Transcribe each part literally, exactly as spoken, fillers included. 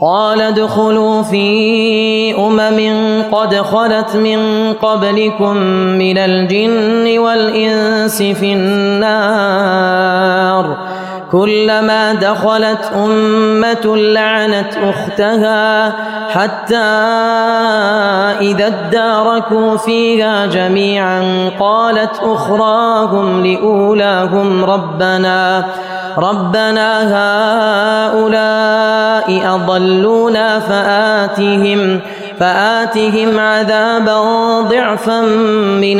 قال ادخلوا في أمم قد خلت من قبلكم من الجن والإنس في النار كلما دخلت أمة لعنت أختها حتى إذا اداركوا فيها جميعا قالت أخراهم لأولاهم ربنا ربنا هؤلاء أضلونا فآتهم فآتهم عذابا ضعفا من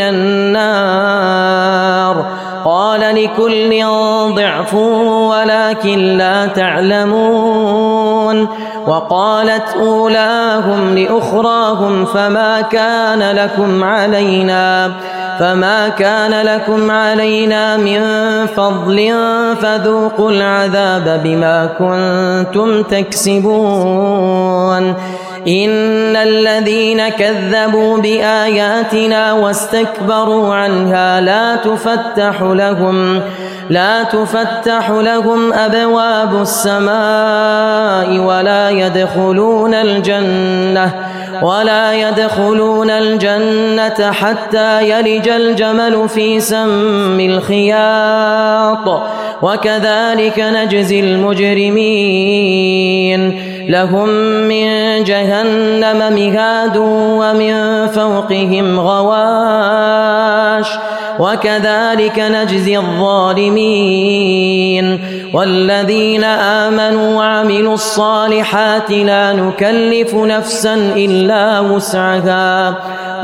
النار قال لكل ضعف ولكن لا تعلمون وقالت أولاهم لأخراهم فما كان لكم علينا فما كان لكم علينا من فضل فذوقوا العذاب بما كنتم تكسبون إن الذين كذبوا بآياتنا واستكبروا عنها لا تفتح لهم لا تفتح لهم أبواب السماء ولا يدخلون الجنة ولا يدخلون الجنة حتى يلج الجمل في سم الخياط وكذلك نجزي المجرمين لهم من جهنم مهاد ومن فوقهم غواش وكذلك نجزي الظالمين والذين آمنوا وعملوا الصالحات لا نكلف نفسا إلا وسعها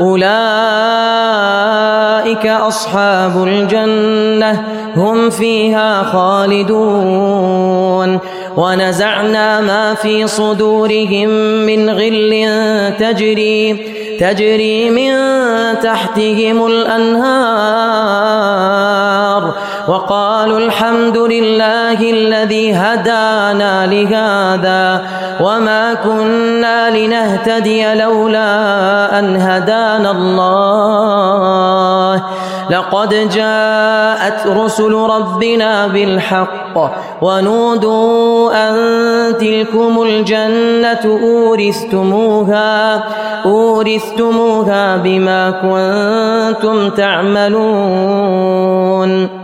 أولئك أصحاب الجنة هم فيها خالدون ونزعنا ما في صدورهم من غل تجري تجري من تحتهم الأنهار وقالوا الحمد لله الذي هدانا لهذا وما كنا لنهتدي لولا أن هدانا الله لقد جاءت رسل ربنا بالحق ونودوا أن تلكم الجنة أورثتموها أورثتموها بما كنتم تعملون